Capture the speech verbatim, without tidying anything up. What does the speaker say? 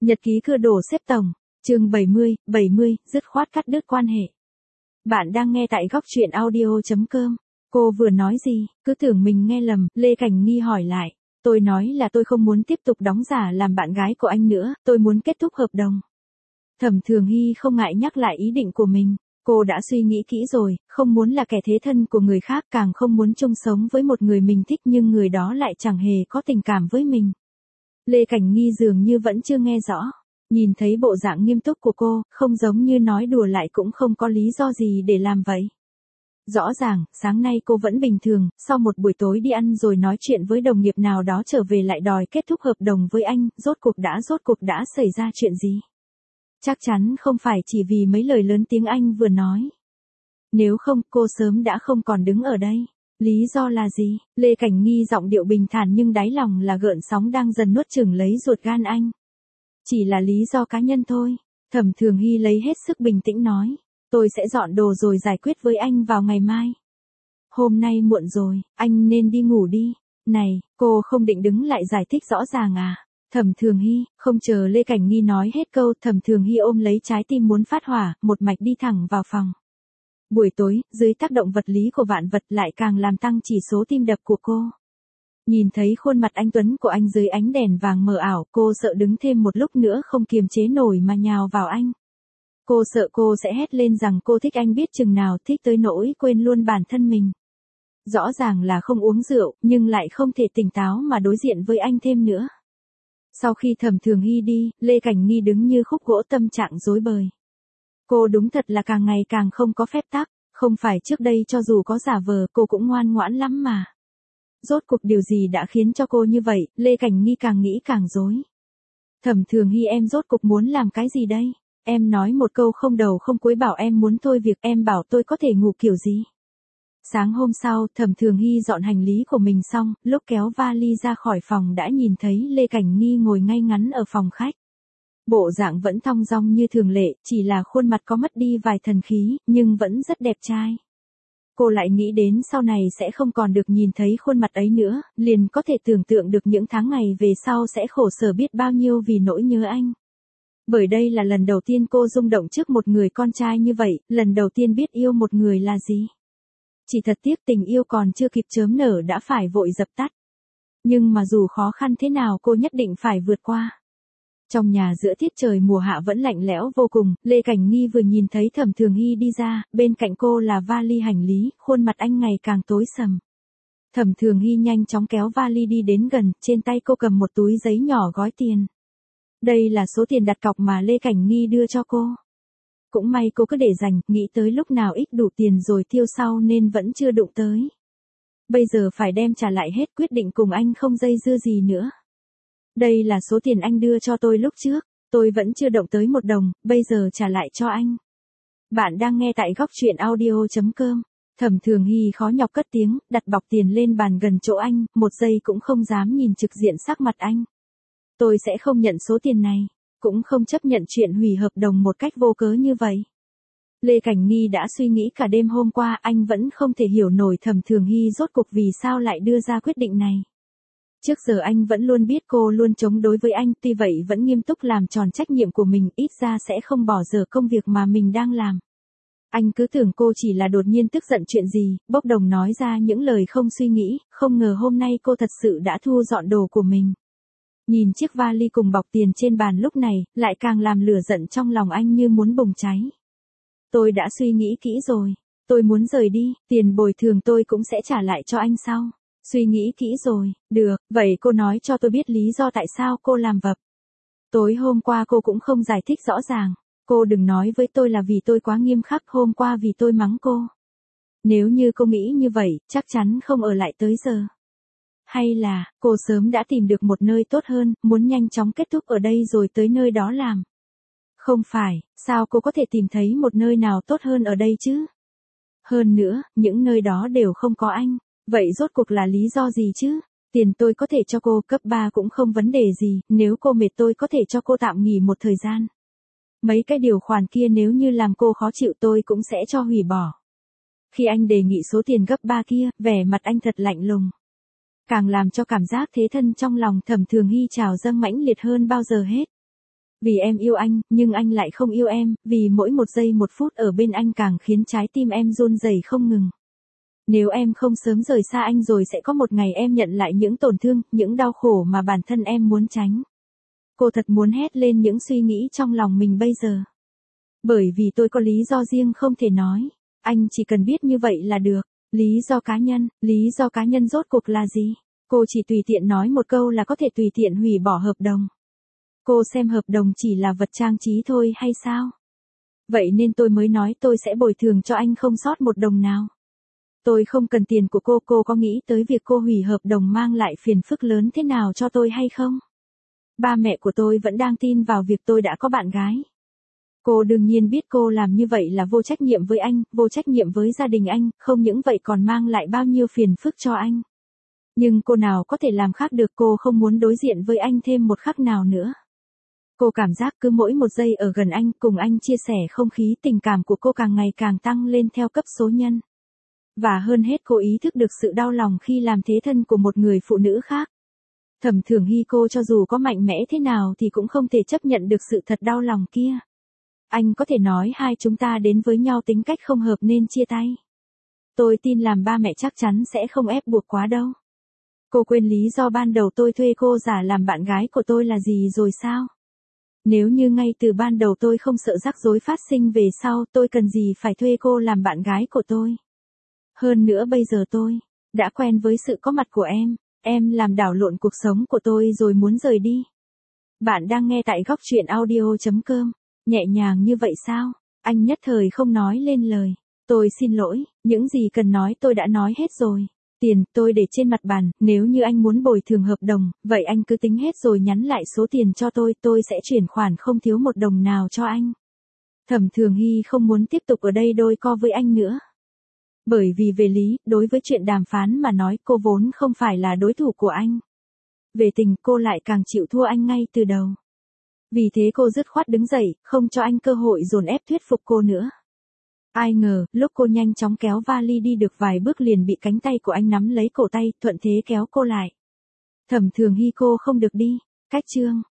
Nhật ký cưa đổ xếp tổng, chương bảy mươi, bảy mươi, dứt khoát cắt đứt quan hệ. Bạn đang nghe tại góc truyện audio chấm com. Cô vừa nói gì, cứ tưởng mình nghe lầm, Lê Cảnh Nghi hỏi lại. Tôi nói là tôi không muốn tiếp tục đóng giả làm bạn gái của anh nữa, tôi muốn kết thúc hợp đồng. Thẩm Thường Hy không ngại nhắc lại ý định của mình. Cô đã suy nghĩ kỹ rồi, không muốn là kẻ thế thân của người khác, càng không muốn chung sống với một người mình thích nhưng người đó lại chẳng hề có tình cảm với mình. Lê Cảnh Nghi dường như vẫn chưa nghe rõ. Nhìn thấy bộ dạng nghiêm túc của cô, không giống như nói đùa lại cũng không có lý do gì để làm vậy. Rõ ràng, sáng nay cô vẫn bình thường, sau một buổi tối đi ăn rồi nói chuyện với đồng nghiệp nào đó trở về lại đòi kết thúc hợp đồng với anh, rốt cuộc đã rốt cuộc đã xảy ra chuyện gì? Chắc chắn không phải chỉ vì mấy lời lớn tiếng anh vừa nói. Nếu không, cô sớm đã không còn đứng ở đây. Lý do là gì? Lê Cảnh Nghi giọng điệu bình thản nhưng đáy lòng là gợn sóng đang dần nuốt chửng lấy ruột gan anh. Chỉ là lý do cá nhân thôi. Thẩm Thường Hy lấy hết sức bình tĩnh nói. Tôi sẽ dọn đồ rồi giải quyết với anh vào ngày mai. Hôm nay muộn rồi, anh nên đi ngủ đi. Này, cô không định đứng lại giải thích rõ ràng à? Thẩm Thường Hy, không chờ Lê Cảnh Nghi nói hết câu, Thẩm Thường Hy ôm lấy trái tim muốn phát hỏa, một mạch đi thẳng vào phòng. Buổi tối, dưới tác động vật lý của vạn vật lại càng làm tăng chỉ số tim đập của cô. Nhìn thấy khuôn mặt anh tuấn của anh dưới ánh đèn vàng mờ ảo, cô sợ đứng thêm một lúc nữa không kiềm chế nổi mà nhào vào anh. Cô sợ cô sẽ hét lên rằng cô thích anh biết chừng nào, thích tới nỗi quên luôn bản thân mình. Rõ ràng là không uống rượu, nhưng lại không thể tỉnh táo mà đối diện với anh thêm nữa. Sau khi Thẩm Thường Hy đi, Lê Cảnh Nghi đứng như khúc gỗ, tâm trạng rối bời. Cô đúng thật là càng ngày càng không có phép tắc, không phải trước đây cho dù có giả vờ cô cũng ngoan ngoãn lắm mà. Rốt cuộc điều gì đã khiến cho cô như vậy, Lê Cảnh Nghi càng nghĩ càng rối. Thẩm Thường Hy, em rốt cuộc muốn làm cái gì đây? Em nói một câu không đầu không cuối bảo em muốn thôi việc, em bảo tôi có thể ngủ kiểu gì? Sáng hôm sau, Thẩm Thường Hy dọn hành lý của mình xong, lúc kéo vali ra khỏi phòng đã nhìn thấy Lê Cảnh Nghi ngồi ngay ngắn ở phòng khách. Bộ dạng vẫn thong dong như thường lệ, chỉ là khuôn mặt có mất đi vài thần khí, nhưng vẫn rất đẹp trai. Cô lại nghĩ đến sau này sẽ không còn được nhìn thấy khuôn mặt ấy nữa, liền có thể tưởng tượng được những tháng ngày về sau sẽ khổ sở biết bao nhiêu vì nỗi nhớ anh. Bởi đây là lần đầu tiên cô rung động trước một người con trai như vậy, lần đầu tiên biết yêu một người là gì. Chỉ thật tiếc tình yêu còn chưa kịp chớm nở đã phải vội dập tắt. Nhưng mà dù khó khăn thế nào cô nhất định phải vượt qua. Trong nhà giữa tiết trời mùa hạ vẫn lạnh lẽo vô cùng, Lê Cảnh Nghi vừa nhìn thấy Thẩm Thường Hy đi ra, bên cạnh cô là vali hành lý, khuôn mặt anh ngày càng tối sầm. Thẩm Thường Hy nhanh chóng kéo vali đi đến gần, trên tay cô cầm một túi giấy nhỏ gói tiền. Đây là số tiền đặt cọc mà Lê Cảnh Nghi đưa cho cô. Cũng may cô cứ để dành, nghĩ tới lúc nào ít đủ tiền rồi tiêu sau nên vẫn chưa đụng tới. Bây giờ phải đem trả lại hết, quyết định cùng anh không dây dưa gì nữa. Đây là số tiền anh đưa cho tôi lúc trước, tôi vẫn chưa động tới một đồng, bây giờ trả lại cho anh. Bạn đang nghe tại góc truyện audio chấm com. Thẩm Thường Hy khó nhọc cất tiếng, đặt bọc tiền lên bàn gần chỗ anh, một giây cũng không dám nhìn trực diện sắc mặt anh. Tôi sẽ không nhận số tiền này, cũng không chấp nhận chuyện hủy hợp đồng một cách vô cớ như vậy. Lê Cảnh Nghi đã suy nghĩ cả đêm hôm qua, anh vẫn không thể hiểu nổi Thẩm Thường Hy rốt cuộc vì sao lại đưa ra quyết định này. Trước giờ anh vẫn luôn biết cô luôn chống đối với anh, tuy vậy vẫn nghiêm túc làm tròn trách nhiệm của mình, ít ra sẽ không bỏ dở công việc mà mình đang làm. Anh cứ tưởng cô chỉ là đột nhiên tức giận chuyện gì, bốc đồng nói ra những lời không suy nghĩ, không ngờ hôm nay cô thật sự đã thu dọn đồ của mình. Nhìn chiếc vali cùng bọc tiền trên bàn lúc này, lại càng làm lửa giận trong lòng anh như muốn bùng cháy. Tôi đã suy nghĩ kỹ rồi, tôi muốn rời đi, tiền bồi thường tôi cũng sẽ trả lại cho anh sau. Suy nghĩ kỹ rồi, được, vậy cô nói cho tôi biết lý do tại sao cô làm vập. Tối hôm qua cô cũng không giải thích rõ ràng, cô đừng nói với tôi là vì tôi quá nghiêm khắc, hôm qua vì tôi mắng cô. Nếu như cô nghĩ như vậy, chắc chắn không ở lại tới giờ. Hay là, cô sớm đã tìm được một nơi tốt hơn, muốn nhanh chóng kết thúc ở đây rồi tới nơi đó làm. Không phải, sao cô có thể tìm thấy một nơi nào tốt hơn ở đây chứ? Hơn nữa, những nơi đó đều không có anh. Vậy rốt cuộc là lý do gì chứ? Tiền tôi có thể cho cô, cấp ba cũng không vấn đề gì, nếu cô mệt tôi có thể cho cô tạm nghỉ một thời gian. Mấy cái điều khoản kia nếu như làm cô khó chịu tôi cũng sẽ cho hủy bỏ. Khi anh đề nghị số tiền gấp ba kia, vẻ mặt anh thật lạnh lùng. Càng làm cho cảm giác thế thân trong lòng Thẩm Thường Hy trào dâng mãnh liệt hơn bao giờ hết. Vì em yêu anh, nhưng anh lại không yêu em, vì mỗi một giây một phút ở bên anh càng khiến trái tim em run rẩy không ngừng. Nếu em không sớm rời xa anh rồi sẽ có một ngày em nhận lại những tổn thương, những đau khổ mà bản thân em muốn tránh. Cô thật muốn hét lên những suy nghĩ trong lòng mình bây giờ. Bởi vì tôi có lý do riêng không thể nói. Anh chỉ cần biết như vậy là được. Lý do cá nhân, lý do cá nhân rốt cuộc là gì? Cô chỉ tùy tiện nói một câu là có thể tùy tiện hủy bỏ hợp đồng. Cô xem hợp đồng chỉ là vật trang trí thôi hay sao? Vậy nên tôi mới nói tôi sẽ bồi thường cho anh không sót một đồng nào. Tôi không cần tiền của cô, cô có nghĩ tới việc cô hủy hợp đồng mang lại phiền phức lớn thế nào cho tôi hay không? Ba mẹ của tôi vẫn đang tin vào việc tôi đã có bạn gái. Cô đương nhiên biết cô làm như vậy là vô trách nhiệm với anh, vô trách nhiệm với gia đình anh, không những vậy còn mang lại bao nhiêu phiền phức cho anh. Nhưng cô nào có thể làm khác được, cô không muốn đối diện với anh thêm một khắc nào nữa. Cô cảm giác cứ mỗi một giây ở gần anh, cùng anh chia sẻ không khí tình cảm của cô càng ngày càng tăng lên theo cấp số nhân. Và hơn hết cô ý thức được sự đau lòng khi làm thế thân của một người phụ nữ khác. Thẩm Thường Hy, cô cho dù có mạnh mẽ thế nào thì cũng không thể chấp nhận được sự thật đau lòng kia. Anh có thể nói hai chúng ta đến với nhau tính cách không hợp nên chia tay. Tôi tin làm ba mẹ chắc chắn sẽ không ép buộc quá đâu. Cô quên lý do ban đầu tôi thuê cô giả làm bạn gái của tôi là gì rồi sao? Nếu như ngay từ ban đầu tôi không sợ rắc rối phát sinh về sau, tôi cần gì phải thuê cô làm bạn gái của tôi? Hơn nữa bây giờ tôi đã quen với sự có mặt của em, em làm đảo lộn cuộc sống của tôi rồi muốn rời đi. Bạn đang nghe tại góc truyện audio chấm com. Nhẹ nhàng như vậy sao? Anh nhất thời không nói lên lời. Tôi xin lỗi, những gì cần nói tôi đã nói hết rồi. Tiền tôi để trên mặt bàn, nếu như anh muốn bồi thường hợp đồng, vậy anh cứ tính hết rồi nhắn lại số tiền cho tôi, tôi sẽ chuyển khoản không thiếu một đồng nào cho anh. Thẩm Thường Hy không muốn tiếp tục ở đây đôi co với anh nữa. Bởi vì về lý, đối với chuyện đàm phán mà nói, cô vốn không phải là đối thủ của anh. Về tình, cô lại càng chịu thua anh ngay từ đầu. Vì thế cô dứt khoát đứng dậy, không cho anh cơ hội dồn ép thuyết phục cô nữa. Ai ngờ, lúc cô nhanh chóng kéo vali đi được vài bước liền bị cánh tay của anh nắm lấy cổ tay, thuận thế kéo cô lại. Thẩm Thường Hy, cô không được đi. Cách chương